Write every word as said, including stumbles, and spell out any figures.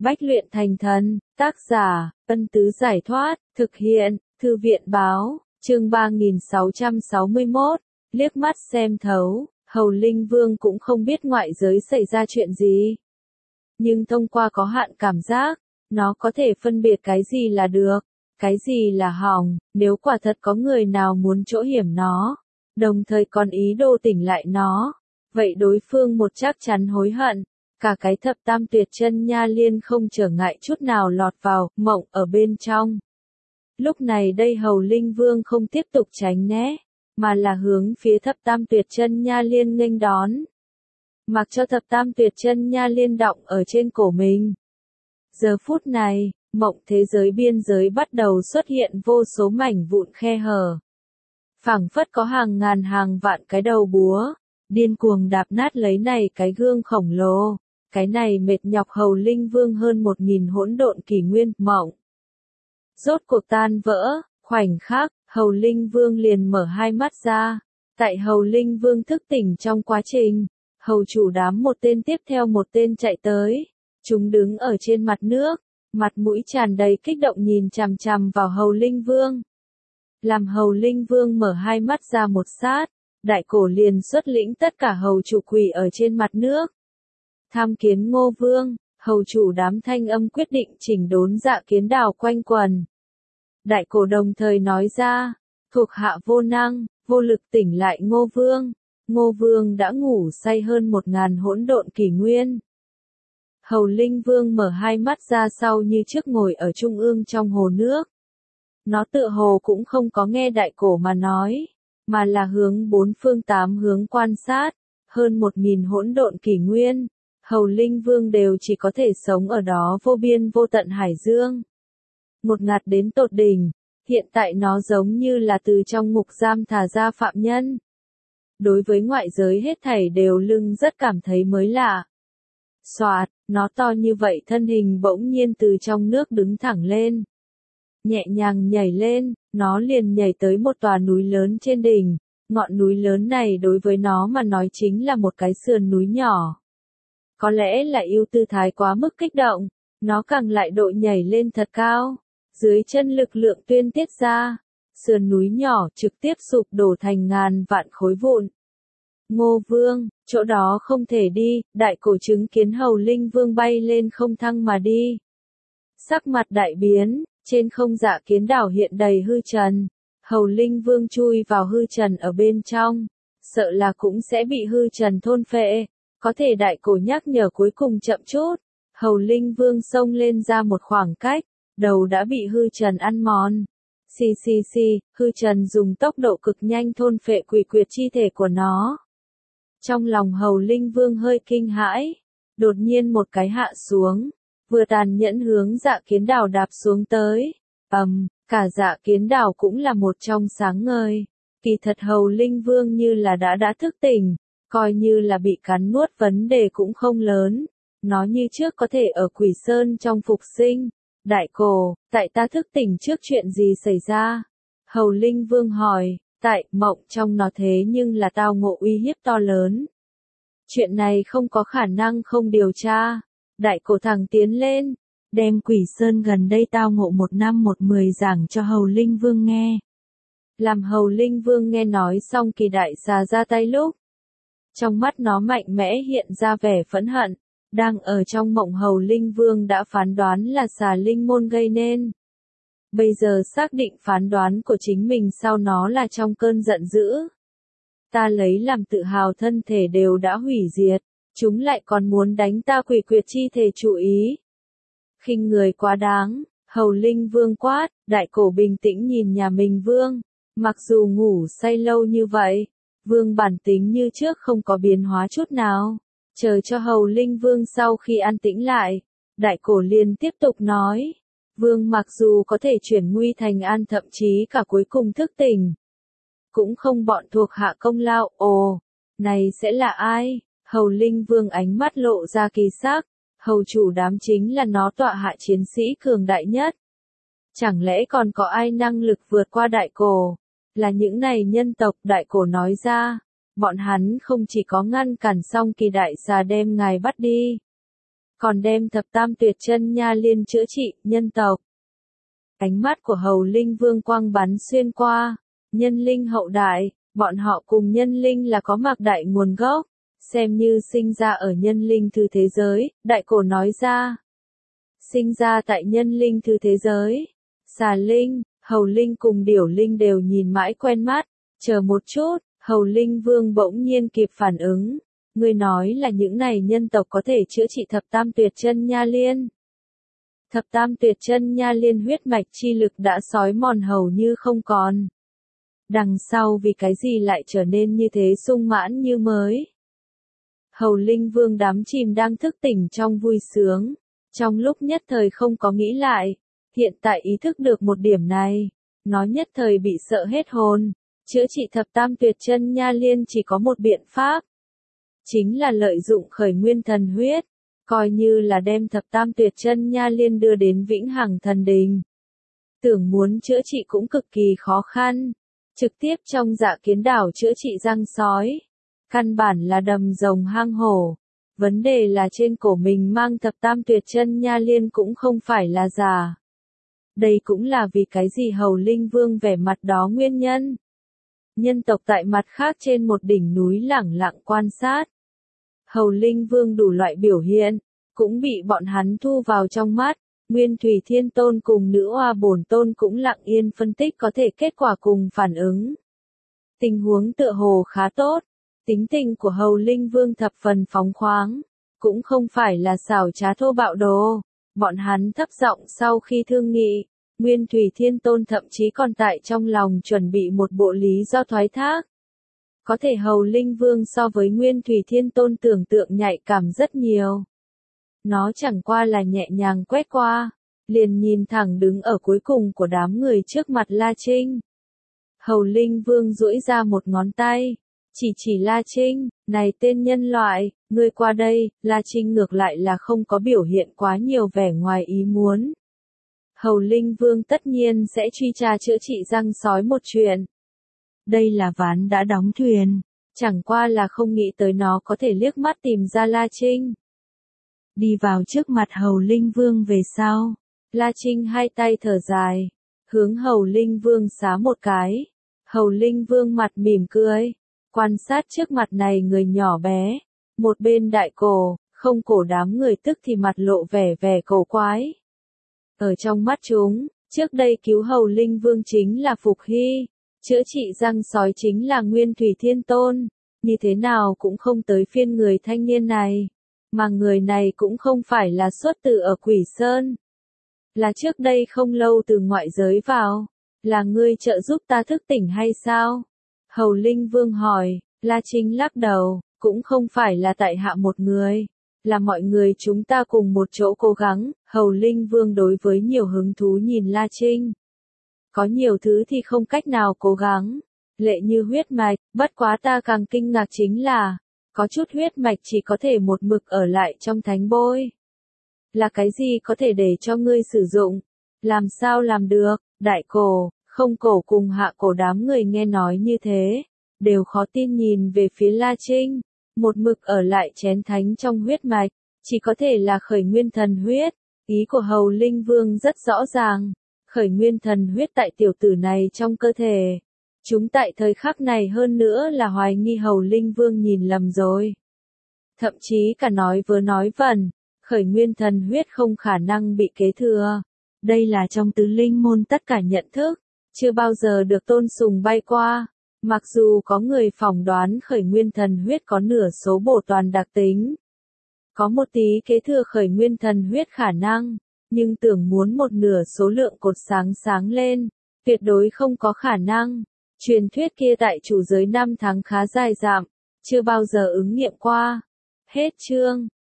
Bách luyện thành thần, tác giả, Ân Tứ Giải Thoát, thực hiện, Thư viện Báo, chương ba nghìn sáu trăm sáu mươi mốt, liếc mắt xem thấu, Hầu Linh Vương cũng không biết ngoại giới xảy ra chuyện gì. Nhưng thông qua có hạn cảm giác, nó có thể phân biệt cái gì là được, cái gì là hỏng, nếu quả thật có người nào muốn chỗ hiểm nó, đồng thời còn ý đồ tỉnh lại nó, vậy đối phương một chắc chắn hối hận. Cả cái thập tam tuyệt chân nha liên không trở ngại chút nào lọt vào, mộng ở bên trong. Lúc này đây Hầu Linh Vương không tiếp tục tránh né, mà là hướng phía thập tam tuyệt chân nha liên nghênh đón. Mặc cho thập tam tuyệt chân nha liên đọng ở trên cổ mình. Giờ phút này, mộng thế giới biên giới bắt đầu xuất hiện vô số mảnh vụn khe hở. Phảng phất có hàng ngàn hàng vạn cái đầu búa, điên cuồng đạp nát lấy này cái gương khổng lồ. Cái này mệt nhọc Hầu Linh Vương hơn một nghìn hỗn độn kỷ nguyên, mộng. Rốt cuộc tan vỡ, khoảnh khắc, Hầu Linh Vương liền mở hai mắt ra. Tại Hầu Linh Vương thức tỉnh trong quá trình, Hầu chủ đám một tên tiếp theo một tên chạy tới. Chúng đứng ở trên mặt nước, mặt mũi tràn đầy kích động nhìn chằm chằm vào Hầu Linh Vương. Làm Hầu Linh Vương mở hai mắt ra một sát, đại cổ liền xuất lĩnh tất cả hầu chủ quỳ ở trên mặt nước. Tham kiến Ngô Vương, hầu chủ đám thanh âm quyết định chỉnh đốn Dạ Kiến Đào quanh quần. Đại cổ đồng thời nói ra, thuộc hạ vô năng, vô lực tỉnh lại Ngô Vương. Ngô Vương đã ngủ say hơn một ngàn hỗn độn kỷ nguyên. Hầu Linh Vương mở hai mắt ra sau như trước ngồi ở trung ương trong hồ nước. Nó tựa hồ cũng không có nghe đại cổ mà nói, mà là hướng bốn phương tám hướng quan sát, hơn một nghìn hỗn độn kỷ nguyên. Hầu Linh Vương đều chỉ có thể sống ở đó vô biên vô tận hải dương. Một ngạt đến tột đỉnh, hiện tại nó giống như là từ trong ngục giam thả ra phạm nhân. Đối với ngoại giới hết thảy đều lưng rất cảm thấy mới lạ. Xoạt, nó to như vậy thân hình bỗng nhiên từ trong nước đứng thẳng lên. Nhẹ nhàng nhảy lên, nó liền nhảy tới một tòa núi lớn trên đỉnh. Ngọn núi lớn này đối với nó mà nói chính là một cái sườn núi nhỏ. Có lẽ là yêu tư thái quá mức kích động, nó càng lại độ nhảy lên thật cao, dưới chân lực lượng tuyên tiết ra, sườn núi nhỏ trực tiếp sụp đổ thành ngàn vạn khối vụn. Ngô Vương, chỗ đó không thể đi, đại cổ chứng kiến Hầu Linh Vương bay lên không thăng mà đi. Sắc mặt đại biến, trên không Dạ Kiến Đảo hiện đầy hư trần, Hầu Linh Vương chui vào hư trần ở bên trong, sợ là cũng sẽ bị hư trần thôn phệ. Có thể đại cổ nhắc nhở cuối cùng chậm chút, Hầu Linh Vương xông lên ra một khoảng cách, đầu đã bị hư trần ăn mòn. Xì xì xì, hư trần dùng tốc độ cực nhanh thôn phệ quỷ quyệt chi thể của nó. Trong lòng Hầu Linh Vương hơi kinh hãi, đột nhiên một cái hạ xuống, vừa tàn nhẫn hướng Dạ Kiến Đào đạp xuống tới. Ầm, um, cả Dạ Kiến Đào cũng là một trong sáng ngời. Kỳ thật Hầu Linh Vương như là đã đã thức tỉnh. Coi như là bị cắn nuốt vấn đề cũng không lớn, nó như trước có thể ở Quỷ Sơn trong phục sinh. Đại cổ, tại ta thức tỉnh trước chuyện gì xảy ra? Hầu Linh Vương hỏi, tại mộng trong nó thế nhưng là tao ngộ uy hiếp to lớn. Chuyện này không có khả năng không điều tra. Đại cổ thẳng tiến lên, đem Quỷ Sơn gần đây tao ngộ một năm một mười giảng cho Hầu Linh Vương nghe. Làm Hầu Linh Vương nghe nói xong kỳ đại xà ra tay lúc. Trong mắt nó mạnh mẽ hiện ra vẻ phẫn hận, đang ở trong mộng Hầu Linh Vương đã phán đoán là xà linh môn gây nên. Bây giờ xác định phán đoán của chính mình sau nó là trong cơn giận dữ. Ta lấy làm tự hào thân thể đều đã hủy diệt, chúng lại còn muốn đánh ta quỷ quyệt chi thể chú ý. Khinh người quá đáng, Hầu Linh Vương quát, đại cổ bình tĩnh nhìn nhà mình Vương, mặc dù ngủ say lâu như vậy. Vương bản tính như trước không có biến hóa chút nào, chờ cho Hầu Linh Vương sau khi an tĩnh lại, đại cổ liền tiếp tục nói, Vương mặc dù có thể chuyển nguy thành an thậm chí cả cuối cùng thức tỉnh, cũng không bọn thuộc hạ công lao. Ồ, này sẽ là ai? Hầu Linh Vương ánh mắt lộ ra kỳ sắc, hầu chủ đám chính là nó tọa hạ chiến sĩ cường đại nhất. Chẳng lẽ còn có ai năng lực vượt qua đại cổ? Là những này nhân tộc, đại cổ nói ra, bọn hắn không chỉ có ngăn cản xong kỳ đại xà đem ngài bắt đi, còn đem thập tam tuyệt chân nha liên chữa trị nhân tộc. Ánh mắt của Hầu Linh Vương quang bắn xuyên qua, nhân linh hậu đại, bọn họ cùng nhân linh là có mạc đại nguồn gốc, xem như sinh ra ở nhân linh thư thế giới, đại cổ nói ra. Sinh ra tại nhân linh thư thế giới, xà linh, Hầu Linh cùng Điểu Linh đều nhìn mãi quen mắt, chờ một chút, Hầu Linh Vương bỗng nhiên kịp phản ứng. Ngươi nói là những này nhân tộc có thể chữa trị thập tam tuyệt chân nha liên. Thập tam tuyệt chân nha liên huyết mạch chi lực đã sói mòn hầu như không còn. Đằng sau vì cái gì lại trở nên như thế sung mãn như mới. Hầu Linh Vương đắm chìm đang thức tỉnh trong vui sướng. Trong lúc nhất thời không có nghĩ lại, hiện tại ý thức được một điểm này, nó nhất thời bị sợ hết hồn. Chữa trị thập tam tuyệt chân nha liên chỉ có một biện pháp. Chính là lợi dụng khởi nguyên thần huyết, coi như là đem thập tam tuyệt chân nha liên đưa đến vĩnh hằng thần đình. Tưởng muốn chữa trị cũng cực kỳ khó khăn, trực tiếp trong Dạ Kiến đảo chữa trị răng sói, căn bản là đầm rồng hang hổ. Vấn đề là trên cổ mình mang thập tam tuyệt chân nha liên cũng không phải là giả. Đây cũng là vì cái gì Hầu Linh Vương vẻ mặt đó nguyên nhân. Nhân tộc tại mặt khác trên một đỉnh núi lẳng lặng quan sát. Hầu Linh Vương đủ loại biểu hiện, cũng bị bọn hắn thu vào trong mắt. Nguyên Thủy Thiên Tôn cùng Nữ Oa Bổn Tôn cũng lặng yên phân tích có thể kết quả cùng phản ứng. Tình huống tựa hồ khá tốt. Tính tình của Hầu Linh Vương thập phần phóng khoáng, cũng không phải là xảo trá thô bạo đồ. Bọn hắn thấp giọng sau khi thương nghị, Nguyên Thủy Thiên Tôn thậm chí còn tại trong lòng chuẩn bị một bộ lý do thoái thác. Có thể Hầu Linh Vương so với Nguyên Thủy Thiên Tôn tưởng tượng nhạy cảm rất nhiều. Nó chẳng qua là nhẹ nhàng quét qua, liền nhìn thẳng đứng ở cuối cùng của đám người trước mặt La Trinh. Hầu Linh Vương duỗi ra một ngón tay, chỉ chỉ La Trinh, này tên nhân loại, ngươi qua đây. La Trinh ngược lại là không có biểu hiện quá nhiều vẻ ngoài ý muốn. Hầu Linh Vương tất nhiên sẽ truy tra chữa trị răng sói một chuyện. Đây là ván đã đóng thuyền, chẳng qua là không nghĩ tới nó có thể liếc mắt tìm ra La Trinh. Đi vào trước mặt Hầu Linh Vương về sau, La Trinh hai tay thở dài, hướng Hầu Linh Vương xá một cái. Hầu Linh Vương mặt mỉm cười, quan sát trước mặt này người nhỏ bé, một bên đại cổ, không cổ đám người tức thì mặt lộ vẻ vẻ cổ quái. Ở trong mắt chúng, trước đây cứu Hầu Linh Vương chính là Phục Hy, chữa trị răng sói chính là Nguyên Thủy Thiên Tôn, như thế nào cũng không tới phiên người thanh niên này, mà người này cũng không phải là xuất từ ở Quỷ Sơn, là trước đây không lâu từ ngoại giới vào, là ngươi trợ giúp ta thức tỉnh hay sao? Hầu Linh Vương hỏi. La Trinh lắc đầu, cũng không phải là tại hạ một người, là mọi người chúng ta cùng một chỗ cố gắng. Hầu Linh Vương đối với nhiều hứng thú nhìn La Trinh. Có nhiều thứ thì không cách nào cố gắng, lệ như huyết mạch, bất quá ta càng kinh ngạc chính là, có chút huyết mạch chỉ có thể một mực ở lại trong thánh bôi. Là cái gì có thể để cho ngươi sử dụng? Làm sao làm được? Đại cổ, không cổ cùng hạ cổ đám người nghe nói như thế, đều khó tin nhìn về phía La Trinh. Một mực ở lại chén thánh trong huyết mạch, chỉ có thể là khởi nguyên thần huyết. Ý của Hầu Linh Vương rất rõ ràng, khởi nguyên thần huyết tại tiểu tử này trong cơ thể. Chúng tại thời khắc này hơn nữa là hoài nghi Hầu Linh Vương nhìn lầm rồi. Thậm chí cả nói vớ nói vẩn, khởi nguyên thần huyết không khả năng bị kế thừa. Đây là trong tứ linh môn tất cả nhận thức, chưa bao giờ được tôn sùng bay qua. Mặc dù có người phỏng đoán khởi nguyên thần huyết có nửa số bổ toàn đặc tính, có một tí kế thừa khởi nguyên thần huyết khả năng, nhưng tưởng muốn một nửa số lượng cột sáng sáng lên, tuyệt đối không có khả năng. Truyền thuyết kia tại chủ giới năm tháng khá dài dặm, chưa bao giờ ứng nghiệm qua. Hết chương.